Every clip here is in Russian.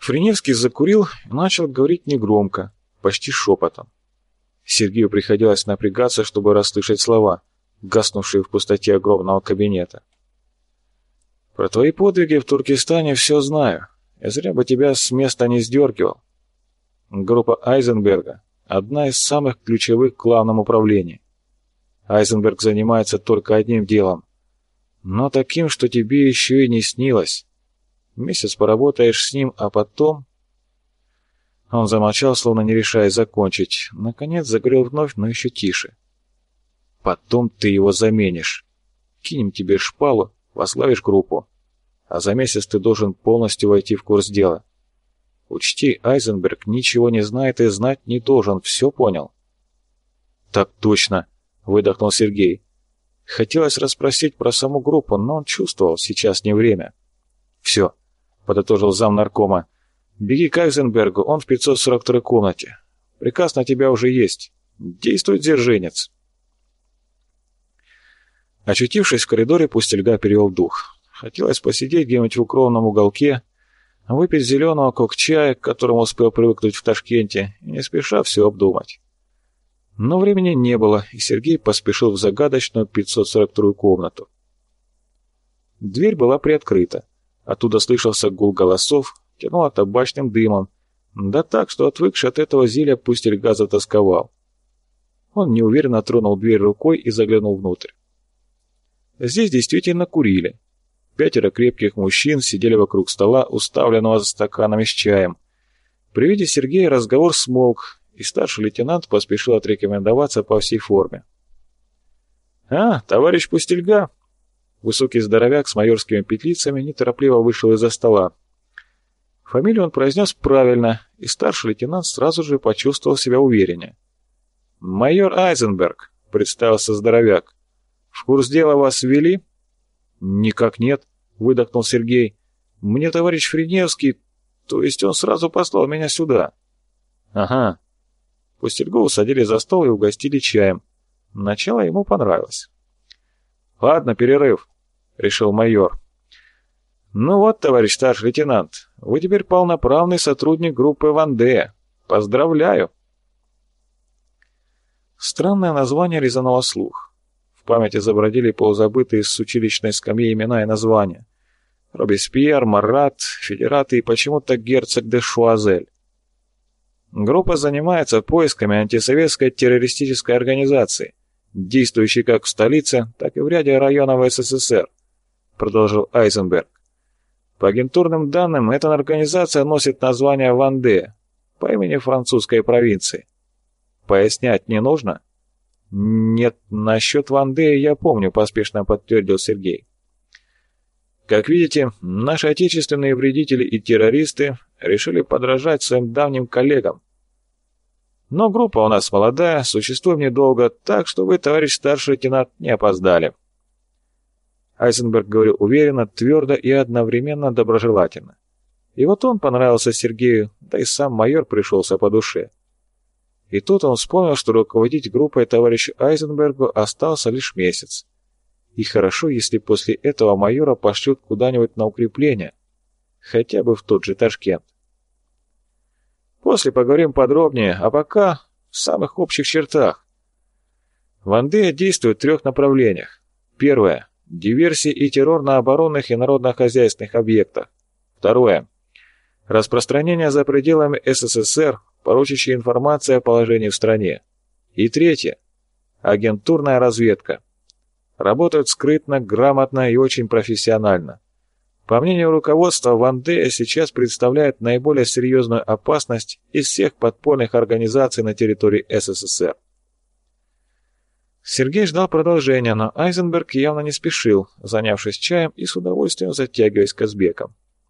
Френевский закурил и начал говорить негромко, почти шепотом. Сергею приходилось напрягаться, чтобы расслышать слова, гаснувшие в пустоте огромного кабинета. «Про твои подвиги в Туркестане все знаю. Я зря бы тебя с места не сдергивал. Группа Айзенберга – одна из самых ключевых в главном управлении. Айзенберг занимается только одним делом, но таким, что тебе еще и не снилось. Месяц поработаешь с ним, а потом...» Он замолчал, словно не решаясь закончить. Наконец заговорил вновь, но еще тише. «Потом ты его заменишь. Кинем тебе шпалу, возглавишь группу. А за месяц ты должен полностью войти в курс дела. Учти, Айзенберг ничего не знает и знать не должен, все понял?» «Так точно», — выдохнул Сергей. Хотелось расспросить про саму группу, но он чувствовал, сейчас не время. «Все», — подытожил замнаркома. «Беги к Айзенбергу, он в 542-й комнате. Приказ на тебя уже есть. Действуй, дзержинец». Очутившись в коридоре, Пустельга перевел дух. Хотелось посидеть где-нибудь в укромном уголке, выпить зеленого кок-чая, к которому успел привыкнуть в Ташкенте, и не спеша все обдумать. Но времени не было, и Сергей поспешил в загадочную 542-ю комнату. Дверь была приоткрыта. Оттуда слышался гул голосов, тянуло табачным дымом, да так, что отвыкший от этого зелья Пустельга затасковал. Он неуверенно тронул дверь рукой и заглянул внутрь. Здесь действительно курили. 5 крепких мужчин сидели вокруг стола, уставленного стаканами с чаем. При виде Сергея разговор смолк, и старший лейтенант поспешил отрекомендоваться по всей форме. «А, товарищ Пустельга!» Высокий здоровяк с майорскими петлицами неторопливо вышел из-за стола. Фамилию он произнес правильно, и старший лейтенант сразу же почувствовал себя увереннее. «Майор Айзенберг», — представился здоровяк. «В курс дела вас ввели?» «Никак нет», — выдохнул Сергей. «Мне товарищ Френевский, то есть он сразу послал меня сюда». «Ага». Пустельгу усадили за стол и угостили чаем. Начало ему понравилось. «Ладно, перерыв», — решил майор. «Ну вот, товарищ старший лейтенант, вы теперь полноправный сотрудник группы Вандея. Поздравляю!» Странное название резануло слух. В памяти забродили полузабытые с училищной скамьи имена и названия. Робеспьер, Марат, Федераты и почему-то герцог де Шуазель. Группа занимается поисками антисоветской террористической организации, действующей как в столице, так и в ряде районов СССР, продолжил Айзенберг. По агентурным данным, эта организация носит название Ванде, по имени французской провинции. Пояснять не нужно? Нет, насчет Ванде я помню, поспешно подтвердил Сергей. Как видите, наши отечественные вредители и террористы решили подражать своим давним коллегам. Но группа у нас молодая, существуем недолго, так что вы, товарищ старший лейтенант, не опоздали. Айзенберг говорил уверенно, твердо и одновременно доброжелательно. И вот он понравился Сергею, да и сам майор пришелся по душе. И тут он вспомнил, что руководить группой товарищу Айзенбергу остался лишь месяц. И хорошо, если после этого майора пошлют куда-нибудь на укрепление, хотя бы в тот же Ташкент. После поговорим подробнее, а пока в самых общих чертах. Вандея действует в 3 направлениях. Первое – диверсии и террор на оборонных и народно-хозяйственных объектах. Второе – распространение за пределами СССР, порочащей информации о положении в стране. И третье – агентурная разведка. Работают скрытно, грамотно и очень профессионально. По мнению руководства, Вандея сейчас представляет наиболее серьезную опасность из всех подпольных организаций на территории СССР. Сергей ждал продолжения, но Айзенберг явно не спешил, занявшись чаем и с удовольствием затягиваясь Казбеком.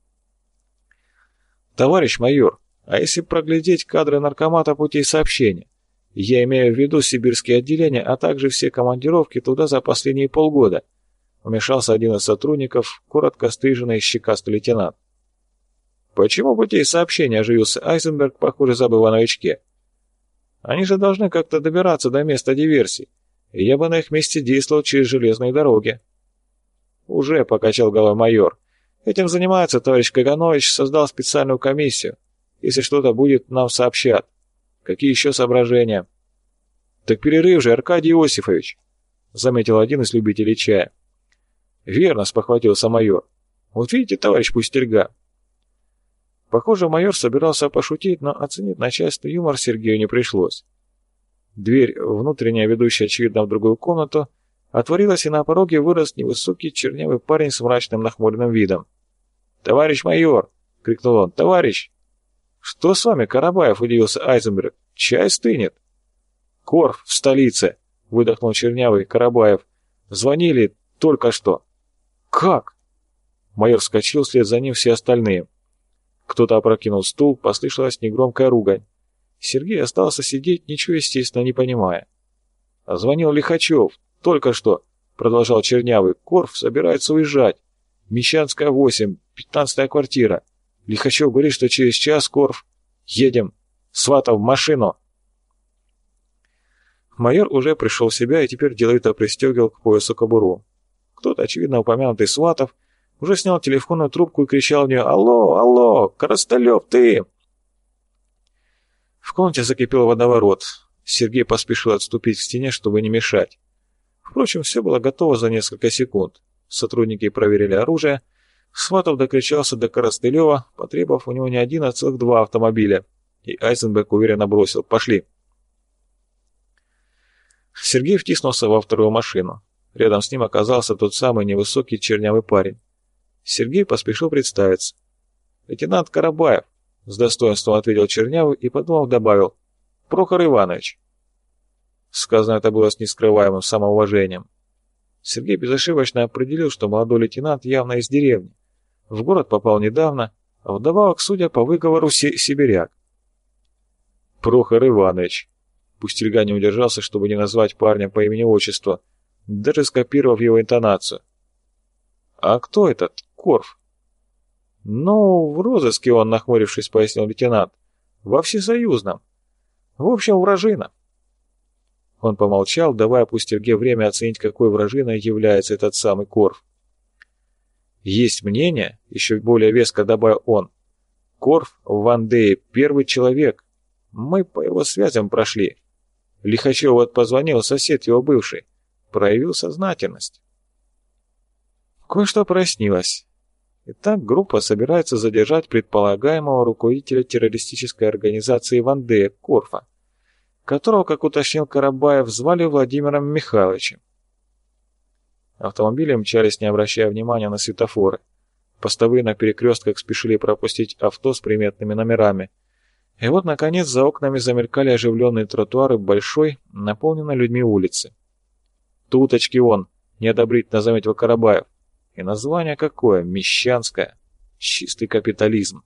«Товарищ майор, а если проглядеть кадры наркомата путей сообщения? Я имею в виду сибирские отделения, а также все командировки туда за последние полгода», вмешался один из сотрудников, коротко стриженный щекастый лейтенант. «Почему путей сообщения?» – оживился Айзенберг, похоже, забыв о новичке. «Они же должны как-то добираться до места диверсий, и я бы на их месте действовал через железные дороги». «Уже», – покачал головой майор, – Этим занимается товарищ Каганович, создал специальную комиссию. Если что-то будет, нам сообщат. Какие еще соображения? Так перерыв же, Аркадий Иосифович, заметил один из любителей чая. Верно, спохватился майор. Вот видите, товарищ Пустельга. Похоже, майор собирался пошутить, но оценить начальственный юмор Сергею не пришлось. Дверь, внутренняя, ведущая, очевидно, в другую комнату, отворилась, и на пороге вырос невысокий чернявый парень с мрачным нахмуренным видом. «Товарищ майор!» — крикнул он. «Товарищ!» «Что с вами, Карабаев?» — удивился Айзенберг. «Чай стынет». «Корф в столице!» — выдохнул чернявый Карабаев. «Звонили только что». «Как?» Майор вскочил, вслед за ним все остальные. Кто-то опрокинул стул, послышалась негромкая ругань. Сергей остался сидеть, ничего, естественно, не понимая. «Звонил Лихачев. Только что», — продолжал Чернявый. «Корф собирается уезжать. Мещанская, 8, 15-я квартира. Лихачев говорит, что через час, Корф. Едем. Сватов в машину». Майор уже пришел в себя и теперь деловито пристегивал к поясу кобуру. Кто-то, очевидно, упомянутый Сватов, уже снял телефонную трубку и кричал в нее: «Алло, алло, Коростылев, ты!» В комнате закипел водоворот. Сергей поспешил отступить к стене, чтобы не мешать. Впрочем, все было готово за несколько секунд. Сотрудники проверили оружие. Сватов докричался до Коростылева, потребовав у него не один, а целых 2 автомобиля. И Айзенберг уверенно бросил: «Пошли». Сергей втиснулся во вторую машину. Рядом с ним оказался тот самый невысокий чернявый парень. Сергей поспешил представиться. «Лейтенант Карабаев», — с достоинством ответил чернявый и, подумав, добавил: «Прохор Иванович». Сказано это было с нескрываемым самоуважением. Сергей безошибочно определил, что молодой лейтенант явно из деревни. В город попал недавно, а вдобавок, судя по выговору, сибиряк. «Прохор Иванович». Пустельга не удержался, чтобы не назвать парня по имени-отчеству, даже скопировав его интонацию. «А кто этот Корф?» «Ну, в розыске он», — нахмурившись, пояснил лейтенант. «Во всесоюзном. В общем, вражина». Он помолчал, давая Пустельге время оценить, какой вражиной является этот самый Корф. «Есть мнение», — еще более веско добавил он. «Корф в Вандее первый человек. Мы по его связям прошли. Лихачев вот позвонил, сосед его бывший. Проявил сознательность». Кое-что прояснилось. Итак, группа собирается задержать предполагаемого руководителя террористической организации Вандея Корфа, которого, как уточнил Карабаев, звали Владимиром Михайловичем. Автомобили мчались, не обращая внимания на светофоры. Постовые на перекрестках спешили пропустить авто с приметными номерами. И вот, наконец, за окнами замелькали оживленные тротуары большой, наполненной людьми улицы. «Туточки он», — неодобрительно заметил Карабаев. И название какое? Мещанское. Чистый капитализм.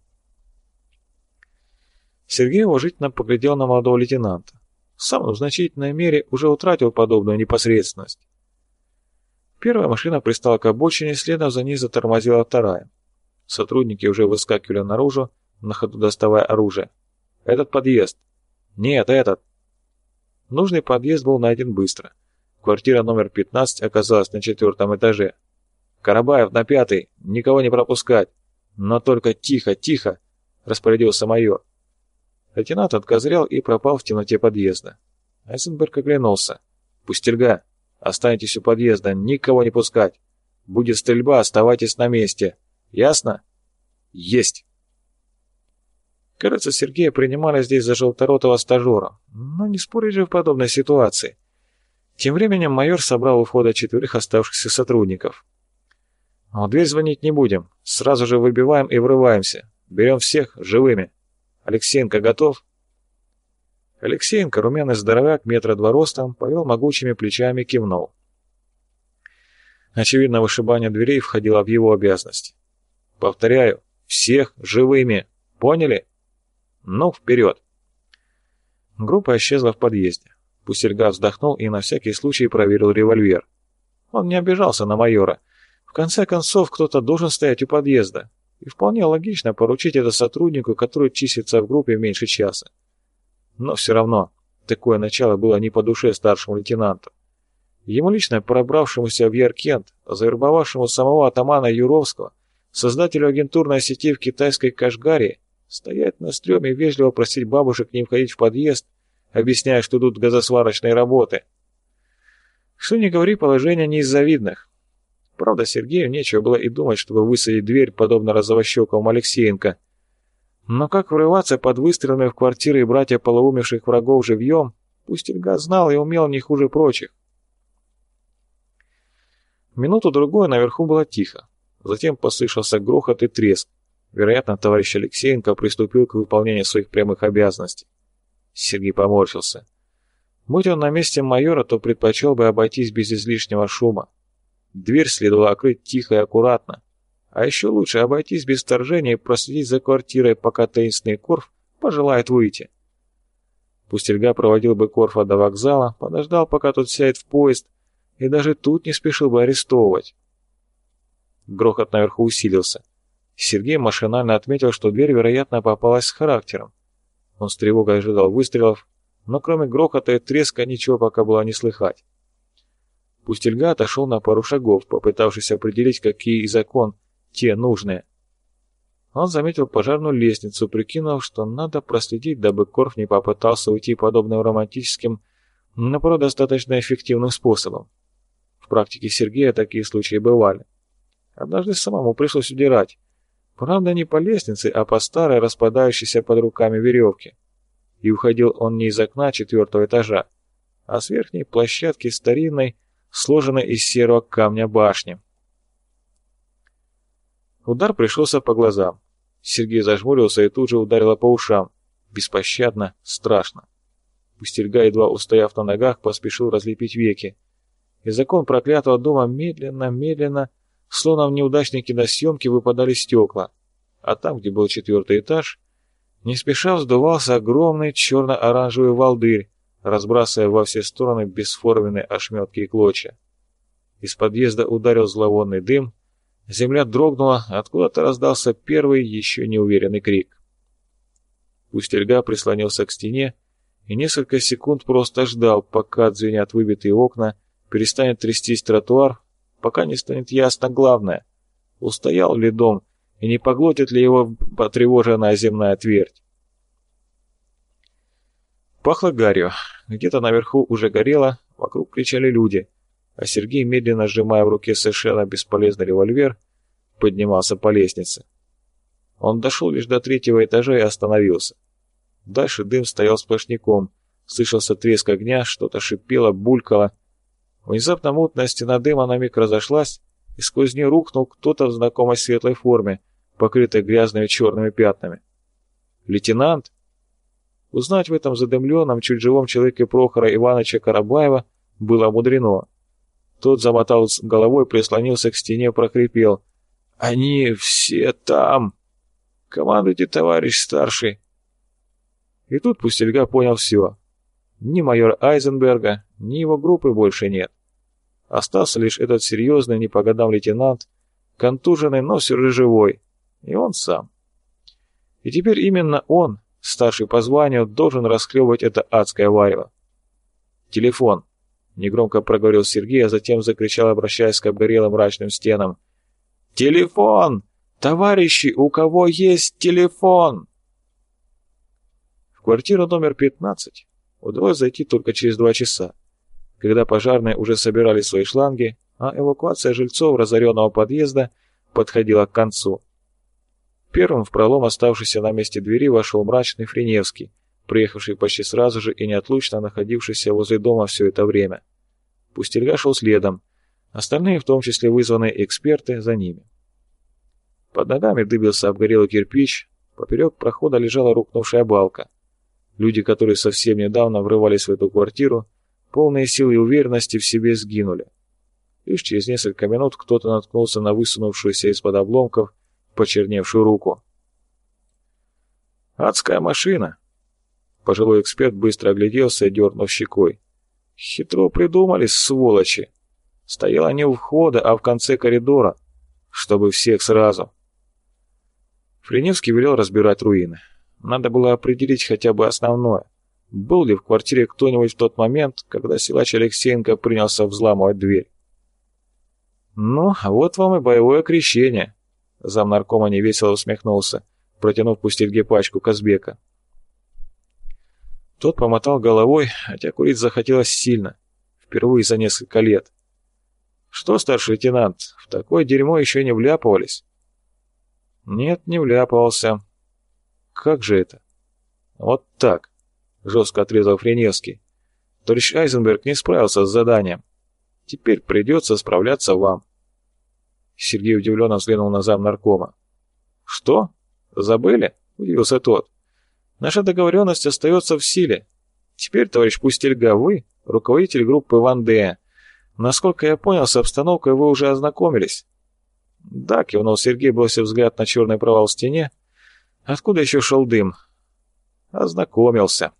Сергей уважительно поглядел на молодого лейтенанта. Сам он в значительной мере уже утратил подобную непосредственность. Первая машина пристала к обочине, следом за ней затормозила вторая. Сотрудники уже выскакивали наружу, на ходу доставая оружие. «Этот подъезд». «Нет, этот». Нужный подъезд был найден быстро. Квартира номер 15 оказалась на 4-м этаже. «Карабаев на 5-й, никого не пропускать. Но только тихо, тихо», — распорядился майор. Лейтенант откозырял и пропал в темноте подъезда. Айзенберг оглянулся. «Пустельга, останьтесь у подъезда, никого не пускать. Будет стрельба, оставайтесь на месте. Ясно?» «Есть!» Кажется, Сергея принимали здесь за желторотого стажера, но не спорить же в подобной ситуации. Тем временем майор собрал у входа 4 оставшихся сотрудников. «В дверь звонить не будем. Сразу же выбиваем и врываемся. Берем всех живыми. Алексеенко готов?» Алексеенко, румяный здоровяк, 2 метра ростом, повел могучими плечами и кивнул. Очевидно, вышибание дверей входило в его обязанности. «Повторяю, всех живыми. Поняли? Ну, вперед!» Группа исчезла в подъезде. Пустельга вздохнул и на всякий случай проверил револьвер. Он не обижался на майора. В конце концов, кто-то должен стоять у подъезда, и вполне логично поручить это сотруднику, который числится в группе меньше часа. Но все равно, такое начало было не по душе старшему лейтенанту. Ему лично пробравшемуся в Яркент, завербовавшему самого атамана Юровского, создателю агентурной сети в китайской Кашгаре, стоять на стреме и вежливо просить бабушек не входить в подъезд, объясняя, что тут газосварочные работы. Что ни говори, положение не из завидных. Правда, Сергею нечего было и думать, чтобы высадить дверь, подобно розовощекому Алексеенко. Но как врываться под выстрелами в квартиры и братья полоумевших врагов живьем, пусть Ильга знал и умел не хуже прочих. Минуту-другую наверху было тихо. Затем послышался грохот и треск. Вероятно, товарищ Алексеенко приступил к выполнению своих прямых обязанностей. Сергей поморщился. Будь он на месте майора, то предпочел бы обойтись без излишнего шума. Дверь следовало открыть тихо и аккуратно. А еще лучше обойтись без вторжения и проследить за квартирой, пока таинственный Корф пожелает выйти. Пусть Ильга проводил бы Корфа до вокзала, подождал, пока тот сядет в поезд, и даже тут не спешил бы арестовывать. Грохот наверху усилился. Сергей машинально отметил, что дверь, вероятно, попалась с характером. Он с тревогой ожидал выстрелов, но кроме грохота и треска ничего пока было не слыхать. Пустельга отошел на пару шагов, попытавшись определить, какие из окон те нужные. Он заметил пожарную лестницу, прикинув, что надо проследить, дабы Корф не попытался уйти подобным романтическим, но порой достаточно эффективным способом. В практике Сергея такие случаи бывали. Однажды самому пришлось удирать. Правда, не по лестнице, а по старой, распадающейся под руками веревке. И уходил он не из окна 4-го этажа, а с верхней площадки старинной, сложенной из серого камня башни. Удар пришелся по глазам. Сергей зажмурился и тут же ударило по ушам. Беспощадно, страшно. Пустельга, едва устояв на ногах, поспешил разлепить веки. Из окон проклятого дома медленно, словно в неудачной киносъемке, выпадали стекла. А там, где был 4-й этаж, не спеша вздувался огромный черно-оранжевый волдырь, разбрасывая во все стороны бесформенные ошметки и клочья. Из подъезда ударил зловонный дым, земля дрогнула, откуда-то раздался первый, еще неуверенный крик. Пустельга прислонился к стене и несколько секунд просто ждал, пока отзвенят выбитые окна, перестанет трястись тротуар, пока не станет ясно главное, устоял ли дом и не поглотит ли его потревоженная земная твердь. Пахло гарью. Где-то наверху уже горело, вокруг кричали люди, а Сергей, медленно сжимая в руке совершенно бесполезный револьвер, поднимался по лестнице. Он дошел лишь до 3-го этажа и остановился. Дальше дым стоял сплошняком, слышался треск огня, что-то шипело, булькало. Внезапно мутная стена дыма на миг разошлась, и сквозь нее рухнул кто-то в знакомой светлой форме, покрытой грязными черными пятнами. Лейтенант? Узнать в этом задымленном, чуть живом человеке Прохора Ивановича Карабаева было мудрено. Тот замотал головой, прислонился к стене, прохрипел: «Они все там! Командуйте, товарищ старший!» И тут Пустельга понял все. Ни майора Айзенберга, ни его группы больше нет. Остался лишь этот серьезный, не по годам лейтенант, контуженный, но все же живой, и он сам. И теперь именно он, старший по званию, должен расхлебывать это адское варево. «Телефон!» — негромко проговорил Сергей, а затем закричал, обращаясь к обгорелым мрачным стенам. «Телефон! Товарищи, у кого есть телефон?» В квартиру номер 15 удалось зайти только через 2 часа, когда пожарные уже собирали свои шланги, а эвакуация жильцов разоренного подъезда подходила к концу. Первым в пролом оставшийся на месте двери вошел мрачный Френевский, приехавший почти сразу же и неотлучно находившийся возле дома все это время. Пустельга шел следом, остальные, в том числе вызванные эксперты, за ними. Под ногами дыбился обгорелый кирпич, поперек прохода лежала рухнувшая балка. Люди, которые совсем недавно врывались в эту квартиру, полные силы и уверенности в себе, сгинули. Лишь через несколько минут кто-то наткнулся на высунувшуюся из-под обломков почерневшую руку. «Адская машина!» Пожилой эксперт быстро огляделся и дернул щекой. «Хитро придумали, сволочи! Стояла не у входа, а в конце коридора, чтобы всех сразу!» Френевский велел разбирать руины. Надо было определить хотя бы основное. Был ли в квартире кто-нибудь в тот момент, когда силач Алексеенко принялся взламывать дверь? «Ну, вот вам и боевое крещение», Замнаркома невесело усмехнулся, протянув Пустельге пачку Казбека. Тот помотал головой, хотя курить захотелось сильно, впервые за несколько лет. «Что, старший лейтенант, в такое дерьмо еще не вляпывались?» «Нет, не вляпывался». «Как же это?» «Вот так», — жестко отрезал Френевский. «Товарищ Айзенберг не справился с заданием. Теперь придется справляться вам». Сергей удивленно взглянул на замнаркома. «Что? Забыли?» — удивился тот. «Наша договоренность остается в силе. Теперь, товарищ Пустельга, вы руководитель группы Ван Д. Насколько я понял, с обстановкой вы уже ознакомились». «Да», — кивнул Сергей, бросив взгляд на черный провал в стене. «Откуда еще шел дым?» «Ознакомился».